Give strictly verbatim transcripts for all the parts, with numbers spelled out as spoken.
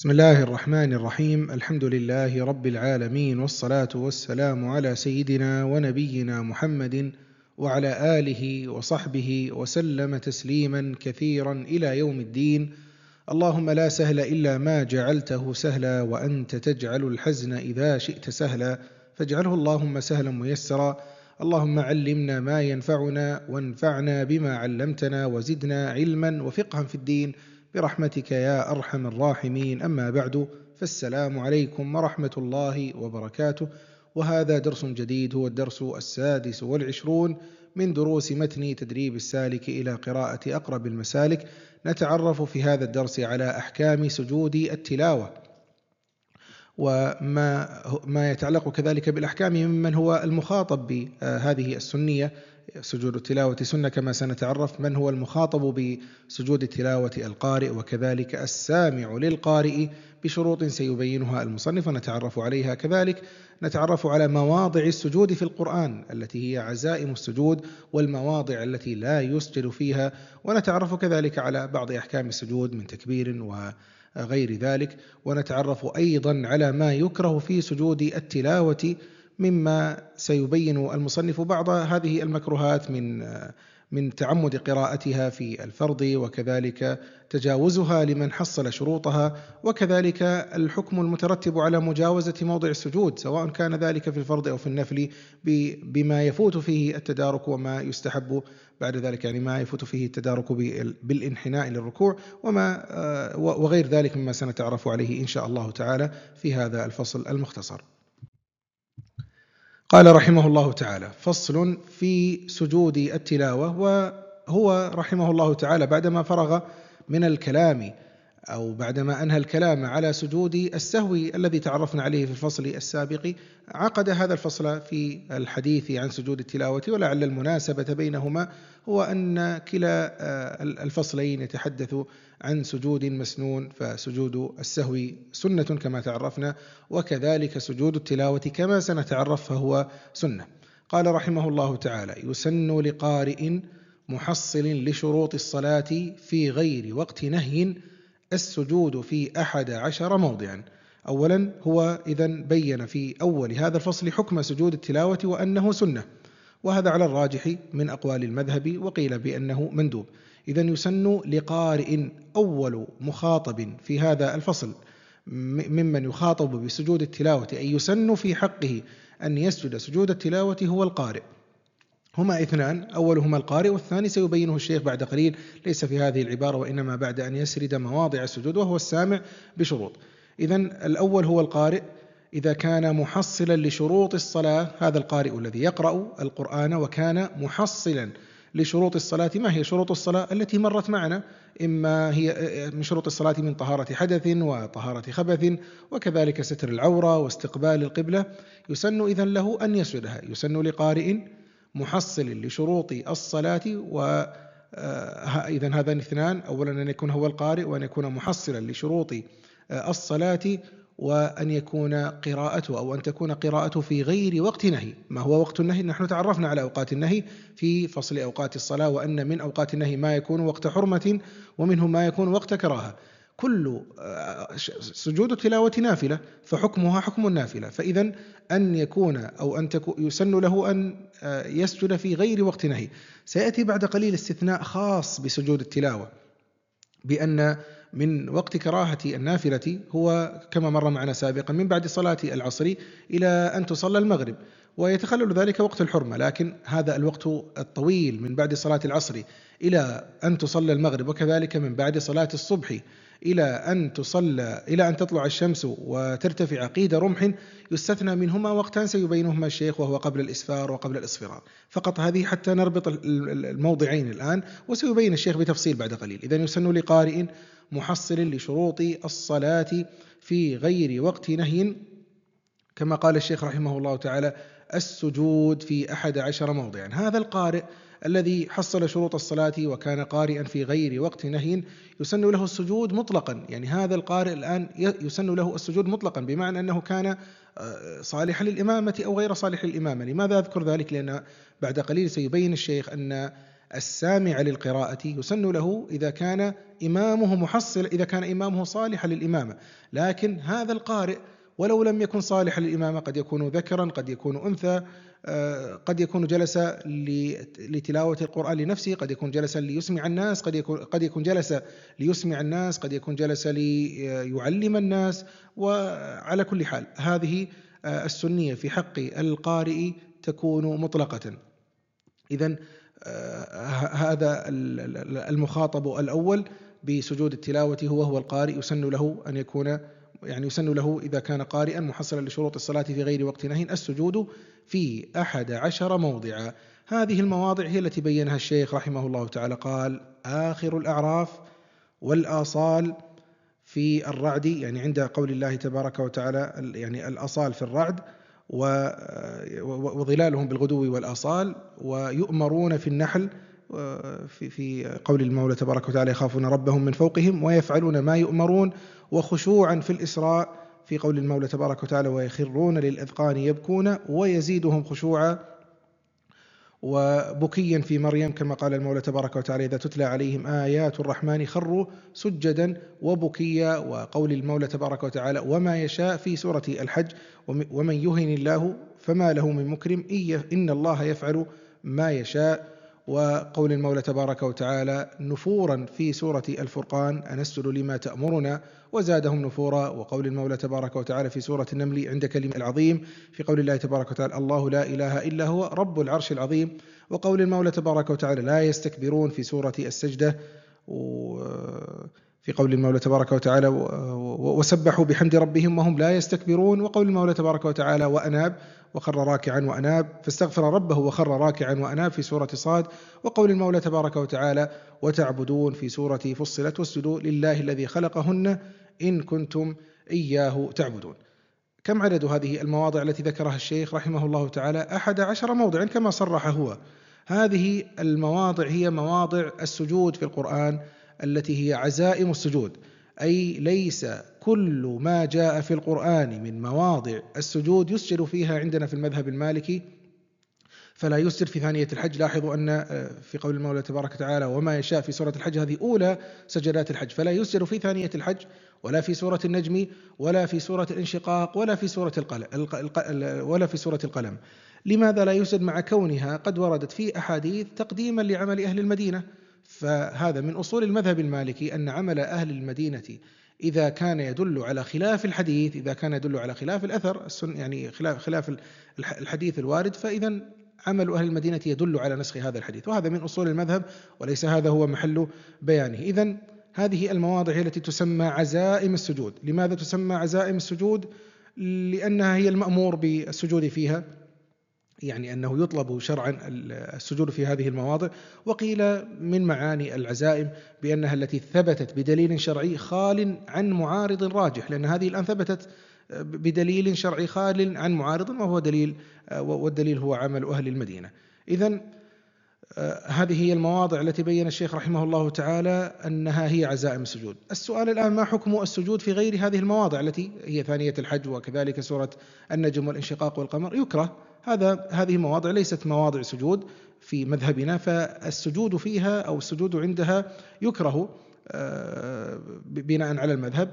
بسم الله الرحمن الرحيم. الحمد لله رب العالمين، والصلاة والسلام على سيدنا ونبينا محمد وعلى آله وصحبه وسلم تسليما كثيرا إلى يوم الدين. اللهم لا سهل إلا ما جعلته سهلا، وأنت تجعل الحزن إذا شئت سهلا، فاجعله اللهم سهلا ميسرا. اللهم علمنا ما ينفعنا، وانفعنا بما علمتنا، وزدنا علما وفقها في الدين برحمتك يا أرحم الراحمين. أما بعد، فالسلام عليكم ورحمة الله وبركاته. وهذا درس جديد، هو الدرس السادس والعشرون من دروس متن تدريب السالك إلى قراءة أقرب المسالك. نتعرف في هذا الدرس على أحكام سجود التلاوة، وما ما يتعلق كذلك بالأحكام ممن هو المخاطب بهذه السنية. سجود التلاوة سنة، كما سنتعرف من هو المخاطب بسجود التلاوة: القارئ، وكذلك السامع للقارئ، بشروط سيبينها المصنف ونتعرف عليها. كذلك نتعرف على مواضع السجود في القرآن التي هي عزائم السجود، والمواضع التي لا يسجد فيها، ونتعرف كذلك على بعض أحكام السجود من تكبير وغير ذلك. ونتعرف أيضا على ما يكره في سجود التلاوة، مما سيبين المصنف بعض هذه المكروهات من من تعمد قراءتها في الفرض، وكذلك تجاوزها لمن حصل شروطها، وكذلك الحكم المترتب على مجاوزة موضع السجود، سواء كان ذلك في الفرض أو في النفل، بما يفوت فيه التدارك وما يستحب بعد ذلك، يعني ما يفوت فيه التدارك بالانحناء للركوع، وما وغير ذلك مما سنتعرف عليه إن شاء الله تعالى في هذا الفصل المختصر. قال رحمه الله تعالى: فصل في سجود التلاوة. وهو رحمه الله تعالى بعدما فرغ من الكلام، أو بعدما أنهى الكلام على سجود السهو الذي تعرفنا عليه في الفصل السابق، عقد هذا الفصل في الحديث عن سجود التلاوة. ولعل المناسبة بينهما هو أن كلا الفصلين يتحدث عن سجود مسنون، فسجود السهو سنة كما تعرفنا، وكذلك سجود التلاوة كما سنتعرف فهو سنة. قال رحمه الله تعالى: يسن لقارئ محصل لشروط الصلاة في غير وقت نهي السجود في أحد عشر موضعا. أولا، هو إذن بين في أول هذا الفصل حكم سجود التلاوة وأنه سنة، وهذا على الراجح من أقوال المذهب، وقيل بأنه مندوب. إذن يسن لقارئ، أول مخاطب في هذا الفصل ممن يخاطب بسجود التلاوة، أي يسن في حقه أن يسجد سجود التلاوة، هو القارئ. هما اثنان، أولهما القارئ، والثاني سيبينه الشيخ بعد قليل، ليس في هذه العبارة وإنما بعد أن يسرد مواضع السجود، وهو السامع بشروط. إذن الأول هو القارئ إذا كان محصلا لشروط الصلاة، هذا القارئ الذي يقرأ القرآن وكان محصلا لشروط الصلاة. ما هي شروط الصلاة التي مرت معنا؟ إما هي من شروط الصلاة من طهارة حدث وطهارة خبث، وكذلك ستر العورة واستقبال القبلة. يسن إذن له أن يسجدها. يسن لقارئ محصل لشروط الصلاة، وإذن هذان اثنان: أولا أن يكون هو القارئ، وأن يكون محصلا لشروط الصلاة، وأن يكون قراءته أو أن تكون قراءته في غير وقت نهي. ما هو وقت النهي؟ نحن تعرفنا على أوقات النهي في فصل أوقات الصلاة، وأن من أوقات النهي ما يكون وقت حرمة، ومنه ما يكون وقت كراهة. كل سجود التلاوة نافلة، فحكمها حكم النافلة. فإذا أن يكون أو أن تكون يسن له أن يسجد في غير وقت نهي. سيأتي بعد قليل استثناء خاص بسجود التلاوة، بأن من وقت كراهة النافلة هو كما مر معنا سابقا من بعد صلاة العصر إلى أن تصلى المغرب، ويتخلل ذلك وقت الحرمة. لكن هذا الوقت الطويل من بعد صلاة العصر إلى أن تصلى المغرب، وكذلك من بعد صلاة الصبح إلى أن تصلى إلى أن تطلع الشمس وترتفع قيد رمح، يستثنى منهما وقتان سيبينهما الشيخ، وهو قبل الإسفار وقبل الإصفرار. فقط هذه حتى نربط الموضعين الآن، وسيبين الشيخ بتفصيل بعد قليل. إذن يسن لقارئ محصل لشروط الصلاة في غير وقت نهي، كما قال الشيخ رحمه الله تعالى: السجود في أحد عشر موضعا. هذا القارئ الذي حصل شروط الصلاة وكان قارئا في غير وقت نهي يسن له السجود مطلقا. يعني هذا القارئ الآن يسن له السجود مطلقا، بمعنى أنه كان صالحا للإمامة أو غير صالح للإمامة. لماذا أذكر ذلك؟ لأن بعد قليل سيبين الشيخ أن السامع للقراءة يسن له إذا كان إمامه محصل، إذا كان إمامه صالحا للإمامة. لكن هذا القارئ ولو لم يكن صالحا للإمامة، قد يكون ذكرا، قد يكون أنثى، قد يكون جلس لتلاوة القرآن لنفسه، قد يكون جلس ليسمع الناس، قد يكون قد يكون جلس ليسمع الناس، قد يكون جلس ليعلم الناس. وعلى كل حال هذه السنية في حق القارئ تكون مطلقة. إذن هذا المخاطب الأول بسجود التلاوة هو هو القارئ، يسن له أن يكون يعني يسن له إذا كان قارئا محصلا لشروط الصلاة في غير وقت نهي السجود في أحد عشر موضعا. هذه المواضع هي التي بينها الشيخ رحمه الله تعالى، قال: آخر الأعراف والآصال في الرعد، يعني عند قول الله تبارك وتعالى يعني الأصال في الرعد، وظلالهم بالغدو والآصال، ويؤمرون في النحل في في قول المولى تبارك وتعالى: يخافون ربهم من فوقهم ويفعلون ما يؤمرون، وخشوعا في الإسراء في قول المولى تبارك وتعالى: ويخرون للأذقان يبكون ويزيدهم خشوعا، وبكيا في مريم كما قال المولى تبارك وتعالى: إذا تتلى عليهم آيات الرحمن خروا سجدا وبكيا، وقول المولى تبارك وتعالى: وما يشاء في سورة الحج: ومن يهن الله فما له من مكرم إن الله يفعل ما يشاء. وقول المولى تبارك وتعالى نفورا في سورة الفرقان: أنسجد لما تأمرنا وزادهم نفورا. وقول المولى تبارك وتعالى في سورة النمل عند كلمة العظيم في قول الله تبارك وتعالى: الله لا إله إلا هو رب العرش العظيم. وقول المولى تبارك وتعالى: لا يستكبرون في سورة السجدة، في قول المولى تبارك وتعالى: وسبحوا بحمد ربهم وهم لا يستكبرون. وقول المولى تبارك وتعالى: وأناب وخر راكعا وأناب فاستغفر ربه وخر راكعا وأناب في سورة صاد. وقول المولى تبارك وتعالى: وتعبدون في سورة فصلت: واسجدوا لله الذي خلقهن إن كنتم إياه تعبدون. كم عدد هذه المواضع التي ذكرها الشيخ رحمه الله تعالى؟ أحد عشر موضعا كما صرح هو. هذه المواضع هي مواضع السجود في القرآن التي هي عزائم السجود، أي ليس كل ما جاء في القرآن من مواضع السجود يسجد فيها عندنا في المذهب المالكي، فلا يسجد في ثانية الحج. لاحظوا أن في قول المولى تبارك وتعالى: وما يشاء في سورة الحج، هذه أولى سجدات الحج، فلا يسجد في ثانية الحج ولا في سورة النجم ولا في سورة الانشقاق ولا في سورة القلم ولا في سورة القلم. لماذا لا يسجد؟ مع كونها قد وردت في أحاديث تقديما لعمل أهل المدينة. فهذا من أصول المذهب المالكي أن عمل أهل المدينة إذا كان يدل على خلاف الحديث، إذا كان يدل على خلاف الأثر يعني خلاف خلاف الحديث الوارد، فإذا عمل أهل المدينة يدل على نسخ هذا الحديث، وهذا من أصول المذهب وليس هذا هو محل بيانه. إذن هذه المواضع هي التي تسمى عزائم السجود. لماذا تسمى عزائم السجود؟ لأنها هي المأمور بالسجود فيها، يعني أنه يطلب شرعا السجود في هذه المواضع. وقيل من معاني العزائم بأنها التي ثبتت بدليل شرعي خال عن معارض راجح، لأن هذه الآن ثبتت بدليل شرعي خال عن معارض، وهو دليل والدليل هو عمل أهل المدينة. إذن هذه هي المواضع التي بين الشيخ رحمه الله تعالى أنها هي عزائم السجود. السؤال الآن: ما حكم السجود في غير هذه المواضع التي هي ثانية الحج وكذلك سورة النجم والانشقاق والقمر؟ يكره. هذا هذه مواضع ليست مواضع سجود في مذهبنا، فالسجود فيها أو السجود عندها يكره بناء على المذهب.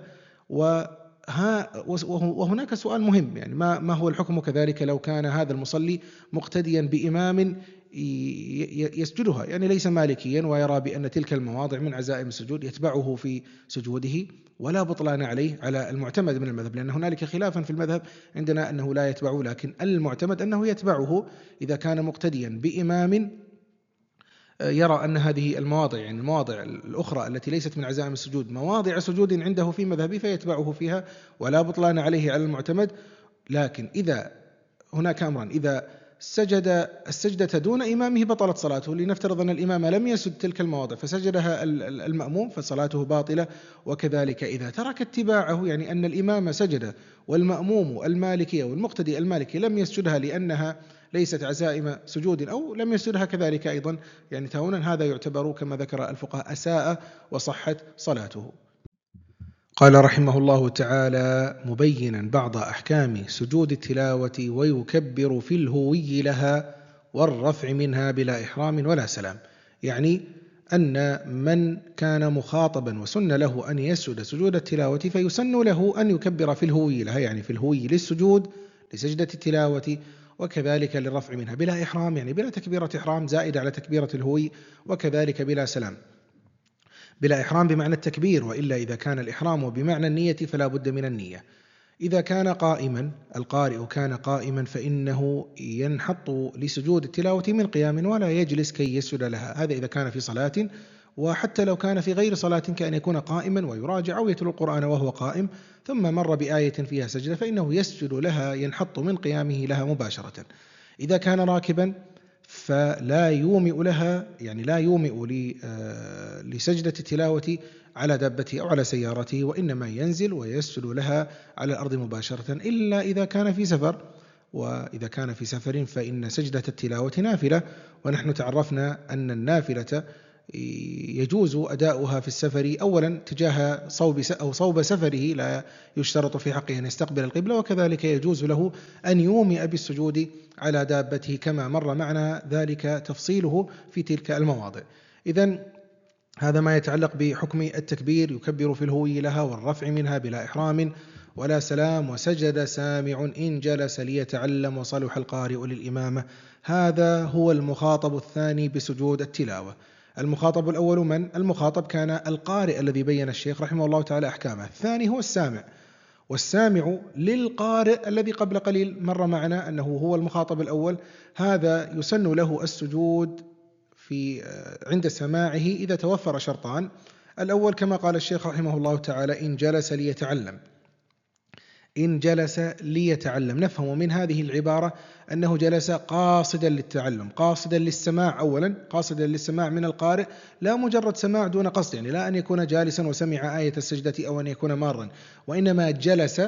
وهناك سؤال مهم، يعني ما ما هو الحكم كذلك لو كان هذا المصلي مقتديا بإمام يسجدها، يعني ليس مالكيا ويرى بأن تلك المواضع من عزائم السجود، يتبعه في سجوده ولا بطلان عليه على المعتمد من المذهب، لأن هنالك خلافا في المذهب عندنا أنه لا يتبعه، لكن المعتمد أنه يتبعه إذا كان مقتديا بإمام يرى أن هذه المواضع، يعني المواضع الأخرى التي ليست من عزائم السجود، مواضع سجود عنده في مذهبه فيتبعه فيها ولا بطلان عليه على المعتمد. لكن إذا هناك أمران: إذا سجد السجدة دون إمامه بطلت صلاته، لنفترض أن الإمام لم يسجد تلك المواضع فسجدها المأموم فصلاته باطلة. وكذلك إذا ترك اتباعه، يعني أن الإمام سجد والمأموم المالكي أو المقتدي المالكي لم يسجدها لأنها ليست عزائم سجود أو لم يسجدها كذلك أيضا، يعني تهونا، هذا يعتبر كما ذكر الفقهاء أساء وصحت صلاته. قال رحمه الله تعالى مبينا بعض أحكام سجود التلاوة: ويكبر في الهوي لها والرفع منها بلا إحرام ولا سلام. يعني أن من كان مخاطبا وسن له أن يسجد سجود التلاوة فيسن له أن يكبر في الهوي لها، يعني في الهوي للسجود لسجدة التلاوة، وكذلك للرفع منها بلا إحرام، يعني بلا تكبيرة إحرام زائدة على تكبيرة الهوي، وكذلك بلا سلام. بلا إحرام بمعنى التكبير، وإلا إذا كان الإحرام بمعنى النية فلا بد من النية. إذا كان قائما القارئ كان قائما فإنه ينحط لسجود التلاوة من قيام ولا يجلس كي يسجد لها، هذا إذا كان في صلاة، وحتى لو كان في غير صلاة كأن يكون قائما ويراجع أو يتلو القرآن وهو قائم ثم مر بآية فيها سجدة فإنه يسجد لها ينحط من قيامه لها مباشرة. إذا كان راكبا فلا يومئ لها، يعني لا يومئ لسجدة التلاوة على دابته أو على سيارته، وإنما ينزل ويسجد لها على الأرض مباشرة، إلا إذا كان في سفر. وإذا كان في سفر فإن سجدة التلاوة نافلة، ونحن تعرفنا أن النافلة يجوز أداؤها في السفر أولا تجاه صوب أو صوب سفره، لا يشترط في حقه أن يستقبل القبلة، وكذلك يجوز له أن يومئ بالسجود على دابته كما مر معنا ذلك تفصيله في تلك المواضع. إذن هذا ما يتعلق بحكم التكبير، يكبر في الهوي لها والرفع منها بلا إحرام ولا سلام. وسجد سامع إن جلس ليتعلم وصلح القارئ للإمامة. هذا هو المخاطب الثاني بسجود التلاوة. المخاطب الأول من؟ المخاطب كان القارئ الذي بين الشيخ رحمه الله تعالى أحكامه. الثاني هو السامع، والسامع للقارئ الذي قبل قليل مر معنا أنه هو المخاطب الأول، هذا يسن له السجود في عند سماعه إذا توفر شرطان. الأول كما قال الشيخ رحمه الله تعالى إن جلس ليتعلم. إن جلس ليتعلم نفهم من هذه العبارة أنه جلس قاصدا للتعلم، قاصدا للسماع، أولا قاصدا للسماع من القارئ، لا مجرد سماع دون قصد، يعني لا أن يكون جالسا وسمع آية السجدة أو أن يكون مارا، وإنما جلس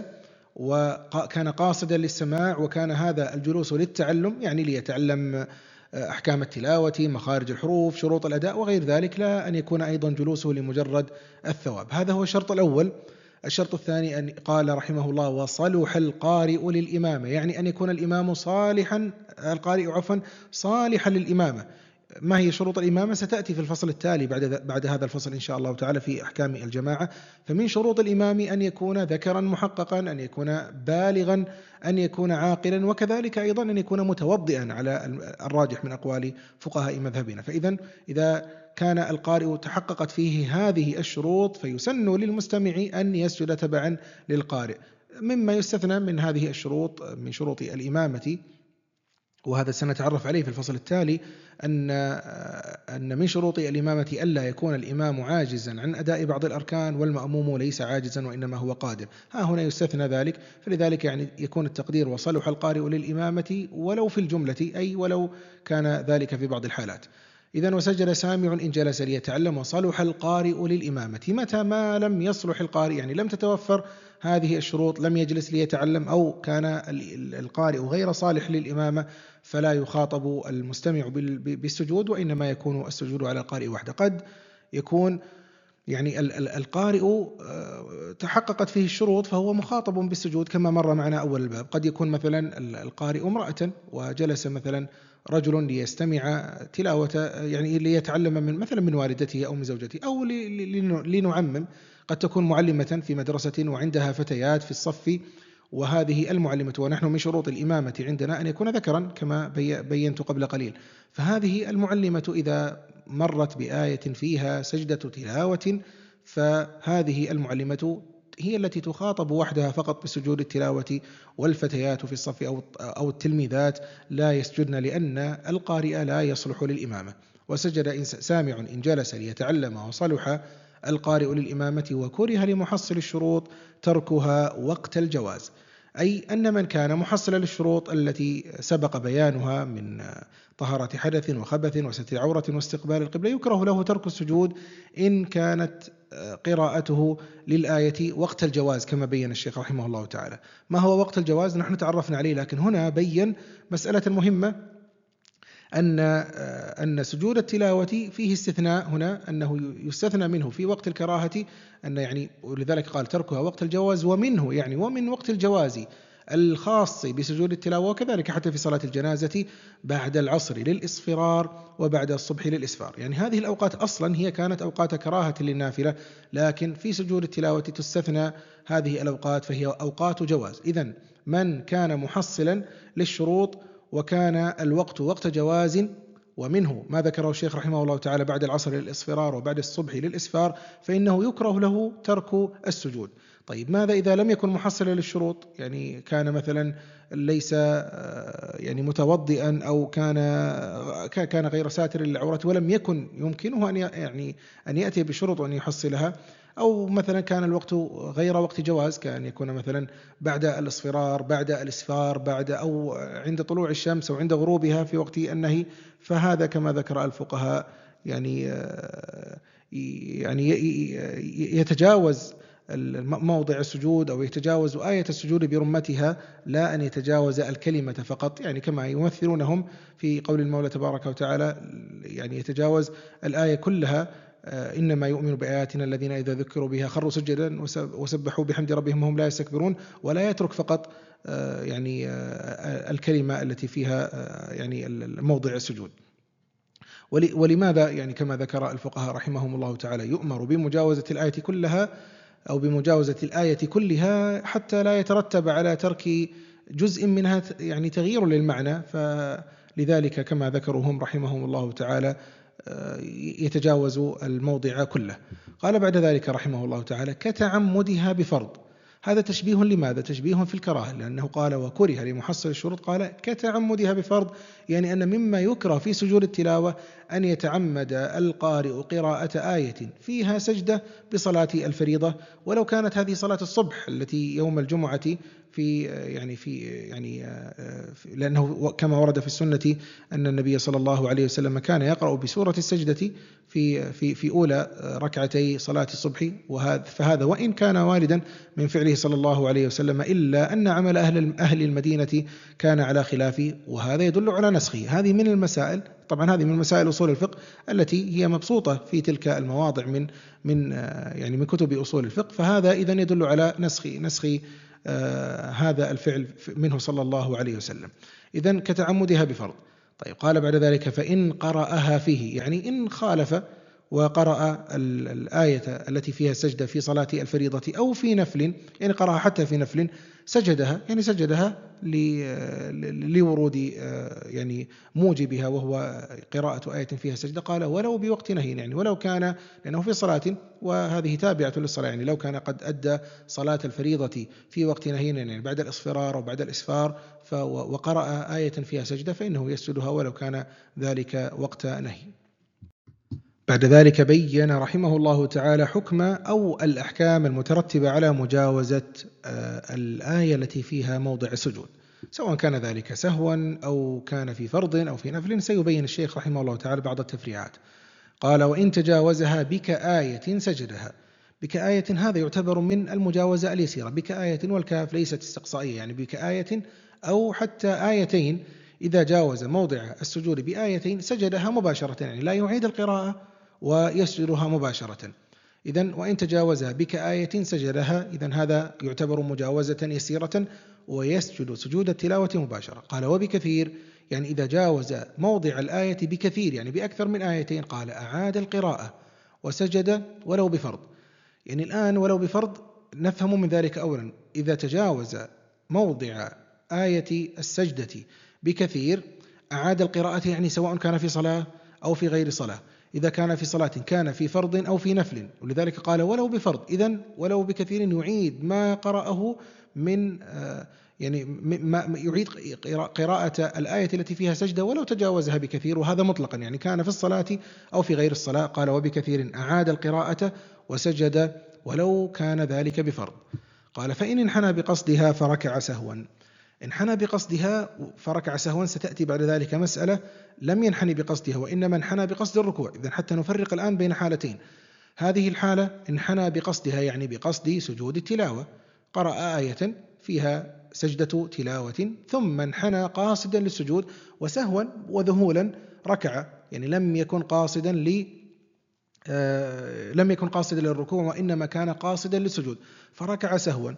وكان قاصدا للسماع، وكان هذا الجلوس للتعلم، يعني ليتعلم أحكام التلاوة، مخارج الحروف، شروط الأداء وغير ذلك، لا أن يكون أيضا جلوسه لمجرد الثواب. هذا هو الشرط الأول. الشرط الثاني أن قال رحمه الله وصلح القارئ للإمامة، يعني أن يكون الإمام صالحا، القارئ عفوا صالحا للإمامة. ما هي شروط الإمامة ستأتي في الفصل التالي بعد بعد هذا الفصل إن شاء الله تعالى في أحكام الجماعة. فمن شروط الإمام أن يكون ذكرا محققا، أن يكون بالغا، أن يكون عاقلا، وكذلك أيضا أن يكون متوضئا على الراجح من أقوال فقهاء مذهبنا. فإذا إذا كان القارئ تحققت فيه هذه الشروط فيسن للمستمع أن يسجد تبعا للقارئ. مما يستثنى من هذه الشروط من شروط الإمامة، وهذا سنتعرف عليه في الفصل التالي، أن أن من شروط الإمامة ألا يكون الإمام عاجزا عن أداء بعض الأركان والمأموم ليس عاجزا وإنما هو قادر. ها هنا يستثنى ذلك، فلذلك يعني يكون التقدير وصلح القارئ للإمامة ولو في الجملة، أي ولو كان ذلك في بعض الحالات. إذن وسجد سامع إن جلس ليتعلم وصلح القارئ للإمامة. متى ما لم يصلح القارئ، يعني لم تتوفر هذه الشروط، لم يجلس ليتعلم أو كان القارئ غير صالح للإمامة، فلا يخاطب المستمع بالسجود، وإنما يكون السجود على القارئ وحده. قد يكون يعني القارئ تحققت فيه الشروط فهو مخاطب بالسجود كما مر معنا أول الباب. قد يكون مثلا القارئ امرأة وجلس مثلا رجل ليستمع تلاوة، يعني ليتعلم من مثلا من والدته أو من زوجته، أو لنعمم قد تكون معلمة في مدرسة وعندها فتيات في الصف، وهذه المعلمة، ونحن من شروط الإمامة عندنا أن يكون ذكرا كما بينت قبل قليل. فهذه المعلمة إذا مرت بآية فيها سجدة تلاوة فهذه المعلمة هي التي تخاطب وحدها فقط بسجود التلاوة، والفتيات في الصف أو أو التلميذات لا يسجدن لأن القارئ لا يصلح للإمامة. وسجد سامع إن جلس ليتعلم وصلح القارئ للإمامة، وكره لمحصل الشروط تركها وقت الجواز، أي أن من كان محصلا للشروط التي سبق بيانها من طهارة حدث وخبث وستر عورة واستقبال القبلة يكره له ترك السجود إن كانت قراءته للآية وقت الجواز كما بين الشيخ رحمه الله تعالى. ما هو وقت الجواز؟ نحن تعرفنا عليه، لكن هنا بين مسألة مهمة، أن أن سجود التلاوة فيه استثناء هنا، أنه يستثنى منه في وقت الكراهة، أن يعني ولذلك قال تركها وقت الجواز، ومنه يعني ومن وقت الجواز الخاص بسجود التلاوة، وكذلك حتى في صلاة الجنازة بعد العصر للإصفرار وبعد الصبح للإسفار. يعني هذه الأوقات أصلا هي كانت أوقات كراهة للنافلة، لكن في سجود التلاوة تستثنى هذه الأوقات فهي أوقات جواز. إذن من كان محصلا للشروط وكان الوقت وقت جواز، ومنه ما ذكره الشيخ رحمه الله تعالى بعد العصر للإصفرار وبعد الصبح للإسفار، فإنه يكره له ترك السجود. طيب ماذا إذا لم يكن محصلا للشروط؟ يعني كان مثلا ليس يعني متوضئا، أو كان كان غير ساتر للعورة ولم يكن يمكنه أن يعني أن يأتي بشروط وأن يحصلها، أو مثلا كان الوقت غير وقت جواز، كان يكون مثلا بعد الإصفرار، بعد الإسفار، بعد أو عند طلوع الشمس أو عند غروبها في وقت النهي، فهذا كما ذكر الفقهاء يعني يعني يتجاوز موضع السجود أو يتجاوز آية السجود برمتها، لا أن يتجاوز الكلمة فقط، يعني كما يمثلونهم في قول المولى تبارك وتعالى، يعني يتجاوز الآية كلها: إنما يؤمن بآياتنا الذين إذا ذكروا بها خروا سجدا وسبحوا بحمد ربهم وهم لا يستكبرون، ولا يترك فقط يعني الكلمة التي فيها يعني موضع السجود. ولماذا يعني كما ذكر الفقهاء رحمهم الله تعالى يؤمر بمجاوزة الآية كلها أو بمجاوزة الآية كلها حتى لا يترتب على ترك جزء منها يعني تغيير للمعنى؟ فلذلك كما ذكروا هم رحمهم الله تعالى يتجاوز الموضع كله. قال بعد ذلك رحمه الله تعالى: كتعمدها بفرض. هذا تشبيه لماذا؟ تشبيه في الكراهة، لأنه قال وكره لمحصل الشروط، قال كتعمدها بفرض، يعني أن مما يكره في سجود التلاوة أن يتعمد القارئ قراءة آية فيها سجدة بصلاة الفريضة، ولو كانت هذه صلاة الصبح التي يوم الجمعة في يعني في يعني لأنه كما ورد في السنة أن النبي صلى الله عليه وسلم كان يقرأ بسورة السجدة في في في أولى ركعتي صلاة الصبح، وهذا فهذا وإن كان والدا من فعله صلى الله عليه وسلم، إلا أن عمل أهل أهل المدينة كان على خلافه، وهذا يدل على نسخه. هذه من المسائل، طبعا هذه من مسائل أصول الفقه التي هي مبسوطة في تلك المواضع من من يعني من كتب أصول الفقه، فهذا إذن يدل على نسخ نسخ آه هذا الفعل منه صلى الله عليه وسلم. إذن كتعمدها بفرض. طيب قال بعد ذلك: فإن قرأها فيه، يعني إن خالف وقرأ الآية التي فيها سجدة في صلاة الفريضة أو في نفل، يعني قرأها حتى في نفل سجدها، يعني سجدها لورود يعني موجبها وهو قراءة آية فيها سجدة. قال ولو بوقت نهي، يعني ولو كان لأنه في صلاة وهذه تابعة للصلاة، يعني لو كان قد أدى صلاة الفريضة في وقت نهي، يعني بعد الإصفرار وبعد الإسفار، وقرأ آية فيها سجدة فإنه يسجدها ولو كان ذلك وقت نهي. بعد ذلك بين رحمه الله تعالى حكم أو الأحكام المترتبة على مجاوزة الآية التي فيها موضع السجود، سواء كان ذلك سهوا أو كان في فرض أو في نفل. سيبين الشيخ رحمه الله تعالى بعض التفريعات. قال: وإن تجاوزها بكآية سجدها. بكآية هذا يعتبر من المجاوزة اليسيرة، بكآية والكاف ليست استقصائية، يعني بكآية أو حتى آيتين. إذا جاوز موضع السجود بآيتين سجدها مباشرة، يعني لا يعيد القراءة ويسجدها مباشرة. إذن وإن تجاوزها بكآية سجدها، إذن هذا يعتبر مجاوزة يسيرة ويسجد سجود التلاوة مباشرة. قال: وبكثير، يعني إذا جاوز موضع الآية بكثير، يعني بأكثر من آيتين، قال أعاد القراءة وسجد ولو بفرض. يعني الآن ولو بفرض نفهم من ذلك أولا، إذا تجاوز موضع آية السجدة بكثير أعاد القراءة، يعني سواء كان في صلاة أو في غير صلاة. إذا كان في صلاة كان في فرض أو في نفل، ولذلك قال ولو بفرض. إذن ولو بكثير يعيد ما قرأه من يعني ما يعيد قراءة الآية التي فيها سجدة ولو تجاوزها بكثير، وهذا مطلقا، يعني كان في الصلاة أو في غير الصلاة. قال: وبكثير أعاد القراءة وسجد ولو كان ذلك بفرض. قال: فإن انحنى بقصدها فركع سهوا. انحنى بقصدها فركع سهوا، ستأتي بعد ذلك مسألة لم ينحني بقصدها وإنما انحنى بقصد الركوع. إذن حتى نفرق الآن بين حالتين. هذه الحالة انحنى بقصدها، يعني بقصد سجود التلاوة، قرأ آية فيها سجدة تلاوة ثم انحنى قاصدا للسجود، وسهوا وذهولا ركع، يعني لم يكن قاصدا ل آه لم يكن قاصدا للركوع وإنما كان قاصدا للسجود فركع سهوا.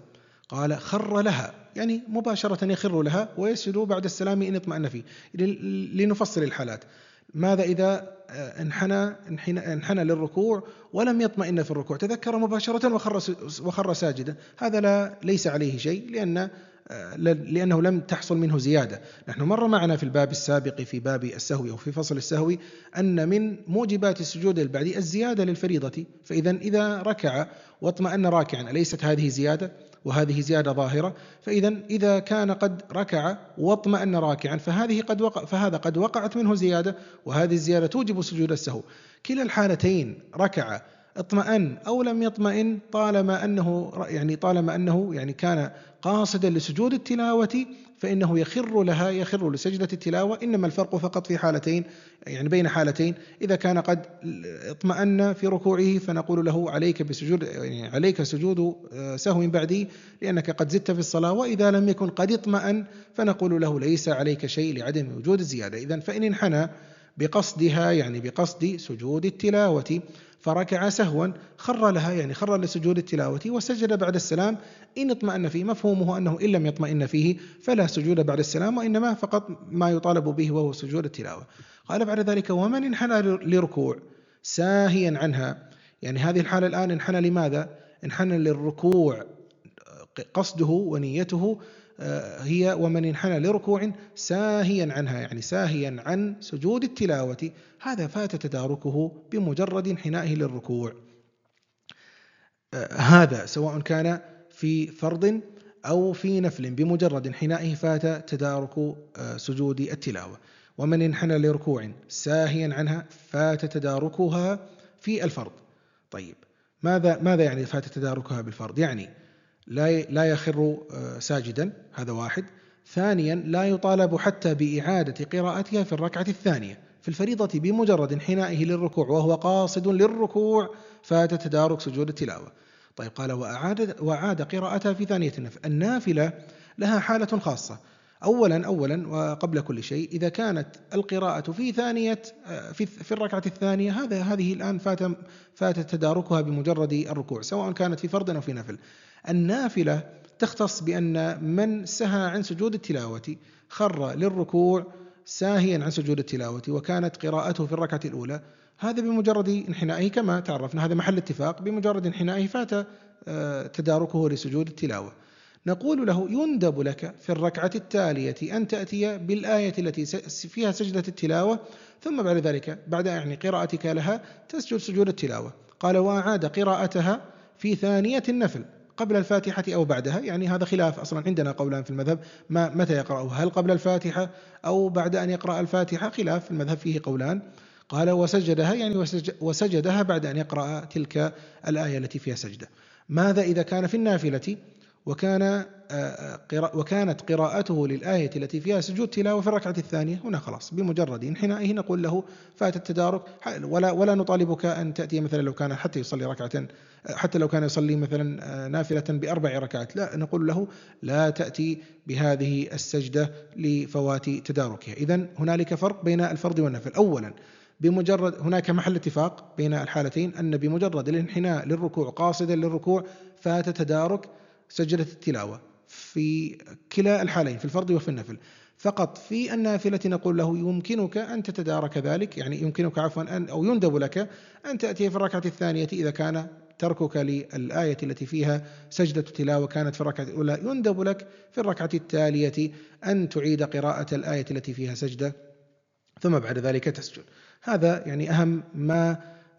قال خر لها، يعني مباشرة يخر لها ويسجد بعد السلام إن اطمأن فيه. لنفصل الحالات. ماذا إذا انحنى انحنى للركوع ولم يطمئن في الركوع، تذكر مباشرة وخر وخر ساجدا، هذا لا ليس عليه شيء، لأن لأنه لم تحصل منه زيادة. نحن مر معنا في الباب السابق في باب السهو أو في فصل السهو أن من موجبات السجود البعدي الزيادة للفريضة، فإذا إذا ركع واطمأن راكعا أليست هذه زيادة؟ وهذه زيادة ظاهرة. فإذا إذا كان قد ركع واطمأن راكعا فهذه قد وقع فهذا قد وقعت منه زيادة، وهذه الزيادة توجب سجود السهو. كلا الحالتين ركع اطمأن أو لم يطمئن، طالما أنه يعني طالما أنه يعني كان قاصدا لسجود التلاوة فإنه يخر لها يخر لسجدة التلاوة. إنما الفرق فقط في حالتين، يعني بين حالتين: إذا كان قد اطمأن في ركوعه فنقول له عليك بسجود يعني عليك سجود سهو بعدي لأنك قد زدت في الصلاة، وإذا لم يكن قد اطمأن فنقول له ليس عليك شيء لعدم وجود الزيادة. إذن فإن انحنى بقصدها يعني بقصد سجود التلاوة فركع سهوا خر لها يعني خر لسجود التلاوة وسجد بعد السلام إن اطمأن فيه. مفهومه أنه إن لم يطمئن فيه فلا سجود بعد السلام، وإنما فقط ما يطالب به وهو سجود التلاوة. قال بعد ذلك: ومن انحنى لركوع ساهيا عنها، يعني هذه الحالة الآن انحنى لماذا؟ انحنى للركوع، قصده ونيته هي ومن انحنى لركوع ساهيا عنها، يعني ساهيا عن سجود التلاوة، هذا فات تداركه بمجرد انحنائه للركوع. هذا سواء كان في فرض أو في نفل، بمجرد انحنائه فات تدارك سجود التلاوة. ومن انحنى لركوع ساهيا عنها فات تداركها في الفرض. طيب، ماذا ماذا يعني فات تداركها بالفرض؟ يعني لا لا يخر ساجدا، هذا واحد. ثانيا، لا يطالب حتى بإعادة قراءتها في الركعة الثانية. في الفريضة بمجرد انحنائه للركوع وهو قاصد للركوع فات تدارك سجود التلاوة. طيب، قال: وأعاد, وأعاد قراءتها في ثانية النفل. النافلة لها حالة خاصة. أولا أولا وقبل كل شيء، إذا كانت القراءة في ثانية في, في الركعة الثانية، هذا هذه الآن فات فات تداركها بمجرد الركوع، سواء كانت في فرض أو في نفل. النافلة تختص بأن من سهى عن سجود التلاوة خر للركوع ساهيا عن سجود التلاوة وكانت قراءته في الركعة الأولى، هذا بمجرد انحنائه كما تعرفنا، هذا محل اتفاق، بمجرد انحنائه فات تداركه لسجود التلاوة. نقول له: يندب لك في الركعة التالية أن تأتي بالآية التي فيها سجدة التلاوة، ثم بعد ذلك بعد يعني قراءتك لها تسجد سجود التلاوة. قال: وأعاد قراءتها في ثانية النفل قبل الفاتحة أو بعدها، يعني هذا خلاف أصلا، عندنا قولان في المذهب ما متى يقرأه، هل قبل الفاتحة أو بعد أن يقرأ الفاتحة، خلاف في المذهب فيه قولان. قال: وسجدها يعني وسجدها بعد أن يقرأ تلك الآية التي فيها سجدة. ماذا إذا كان في النافلة وكان وكانت قراءته للآية التي فيها سجود تلاوة في الركعة الثانية؟ هنا خلاص بمجرد انحنائه نقول له فات التدارك، ولا ولا نطالبك أن تأتي مثلا لو كان حتى يصلي ركعة، حتى لو كان يصلي مثلا نافلة بأربع ركعات، لا، نقول له لا تأتي بهذه السجدة لفوات تداركها. إذن هنالك فرق بين الفرض والنفل. أولا، بمجرد هناك محل اتفاق بين الحالتين أن بمجرد الانحناء للركوع قاصدا للركوع فات تدارك سجدة التلاوة في كلا الحالين، في الفرض وفي النفل. فقط في النافلة نقول له يمكنك أن تتدارك ذلك، يعني يمكنك عفوا أن أو يندب لك أن تأتي في الركعة الثانية إذا كان تركك للآية التي فيها سجدة التلاوة كانت في الركعة الأولى، يندب لك في الركعة التالية أن تعيد قراءة الآية التي فيها سجدة ثم بعد ذلك تسجد. هذا يعني أهم ما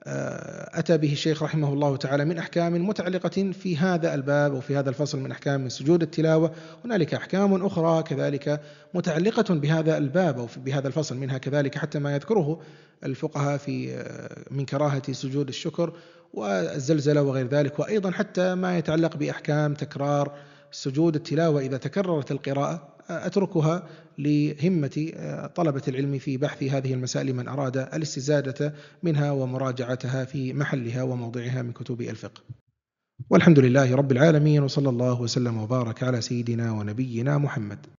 أتى به الشيخ رحمه الله تعالى من أحكام متعلقة في هذا الباب وفي هذا الفصل من أحكام من سجود التلاوة. هنالك أحكام أخرى كذلك متعلقة بهذا الباب أو بهذا الفصل، منها كذلك حتى ما يذكره الفقهاء في من كراهة سجود الشكر والزلزلة وغير ذلك، وأيضا حتى ما يتعلق بأحكام تكرار سجود التلاوة إذا تكررت القراءة. أتركها لهمة طلبة العلم في بحث هذه المسائل من أراد الاستزادة منها ومراجعتها في محلها وموضعها من كتب الفقه. والحمد لله رب العالمين، وصلى الله وسلم وبارك على سيدنا ونبينا محمد.